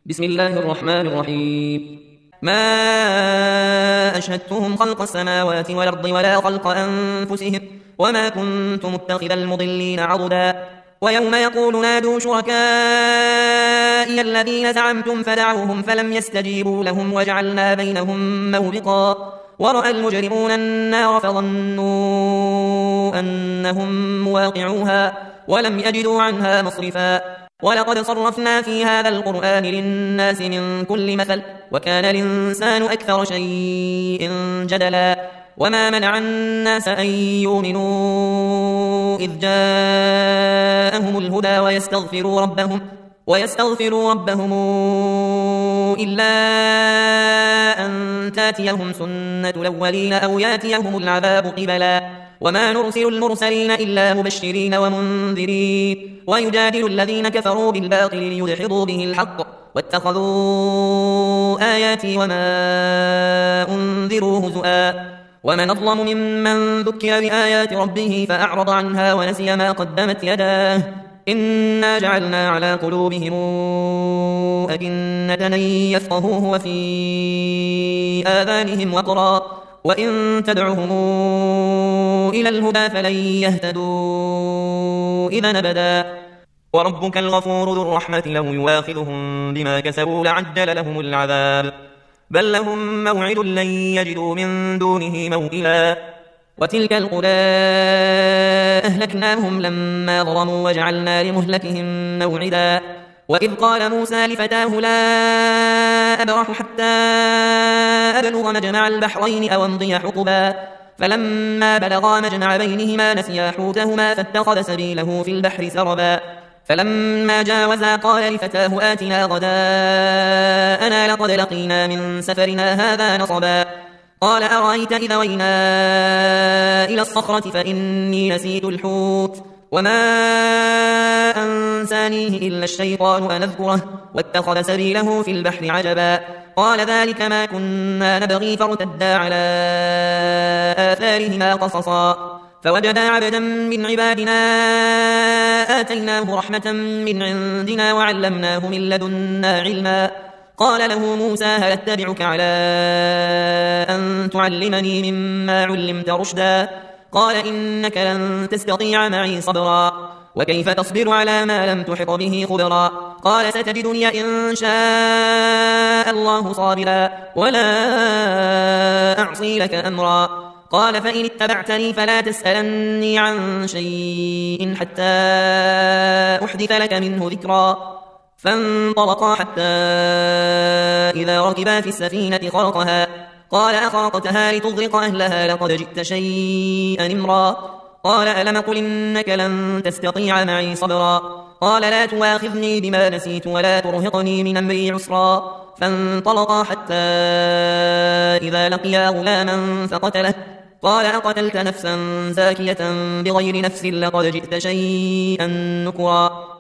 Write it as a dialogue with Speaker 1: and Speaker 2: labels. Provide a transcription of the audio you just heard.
Speaker 1: بسم الله الرحمن الرحيم. ما أشهدتهم خلق السماوات والأرض ولا خلق أنفسهم وما كنت متخذ المضلين عضدا. ويوم يقول نادوا شركائي الذين زعمتم فدعوهم فلم يستجيبوا لهم وجعلنا بينهم موبقا. ورأى المجرمون النار فظنوا أنهم مواقعوها ولم يجدوا عنها مصرفا. ولقد صرفنا في هذا القرآن للناس من كل مثل وكان الإنسان أكثر شيء جدلا. وما منع الناس أن يؤمنوا إذ جاءهم الهدى ويستغفروا ربهم إلا أن تاتيهم سنة الأولين أو ياتيهم العذاب قبلا. وما نرسل المرسلين إلا مبشرين ومنذرين ويجادل الذين كفروا بالباطل ليدحضوا به الحق واتخذوا آياتي وما أنذروا هزؤا. ومن أظلم ممن ذكر بآيات ربه فأعرض عنها ونسي ما قدمت يداه إنا جعلنا على قلوبهم أكنة أن يفقهوه وفي آذانهم وقرا وإن تدعهم إلى الهدى فلن يهتدوا إذا أبدا. وربك الغفور ذو الرحمة لو يواخذهم بما كسبوا لعجل لهم العذاب بل لهم موعد لن يجدوا من دونه موئلا. وتلك القرى أهلكناهم لما ظلموا وجعلنا لمهلكهم موعدا. وإذ قال موسى لفتاه لا أبرح حتى أبلغ مجمع البحرين أو أمضي حقبا فلما بلغا مجمع بينهما نسيا حوتهما فاتخذ سبيله في البحر سربا. فلما جاوزا قال لفتاه آتنا غداءنا لقد لقينا من سفرنا هذا نصبا. قال أرأيت إذا وينا إلى الصخرة فإني نسيت الحوت وما أنسانيه إلا الشيطان أن أذكره واتخذ سبيله في البحر عجبا. قال ذلك ما كنا نبغي فارتدا على آثارهما قصصا. فوجدا عبدا من عبادنا آتيناه رحمة من عندنا وعلمناه من لدنا علما. قال له موسى هل اتبعك على أن تعلمني مما علمت رشدا. قال إنك لن تستطيع معي صبرا وكيف تصبر على ما لم تحط به خبرا. قال ستجدني إن شاء الله صابرا ولا أعصي لك أمرا. قال فإن اتبعتني فلا تسألني عن شيء حتى أحدث لك منه ذكرا. فانطلقا حتى إذا ركبا في السفينة خرقها قال أخرقتها لتغرق أهلها لقد جئت شيئا إمرا. قال ألم قل إنك لن تستطيع معي صبرا. قال لا تواخذني بما نسيت ولا ترهقني من أمري عسرا. فانطلقا حتى إذا لقيا غلاما فقتله قال أقتلت نفسا زاكية بغير نفس لقد جئت شيئا نكرا.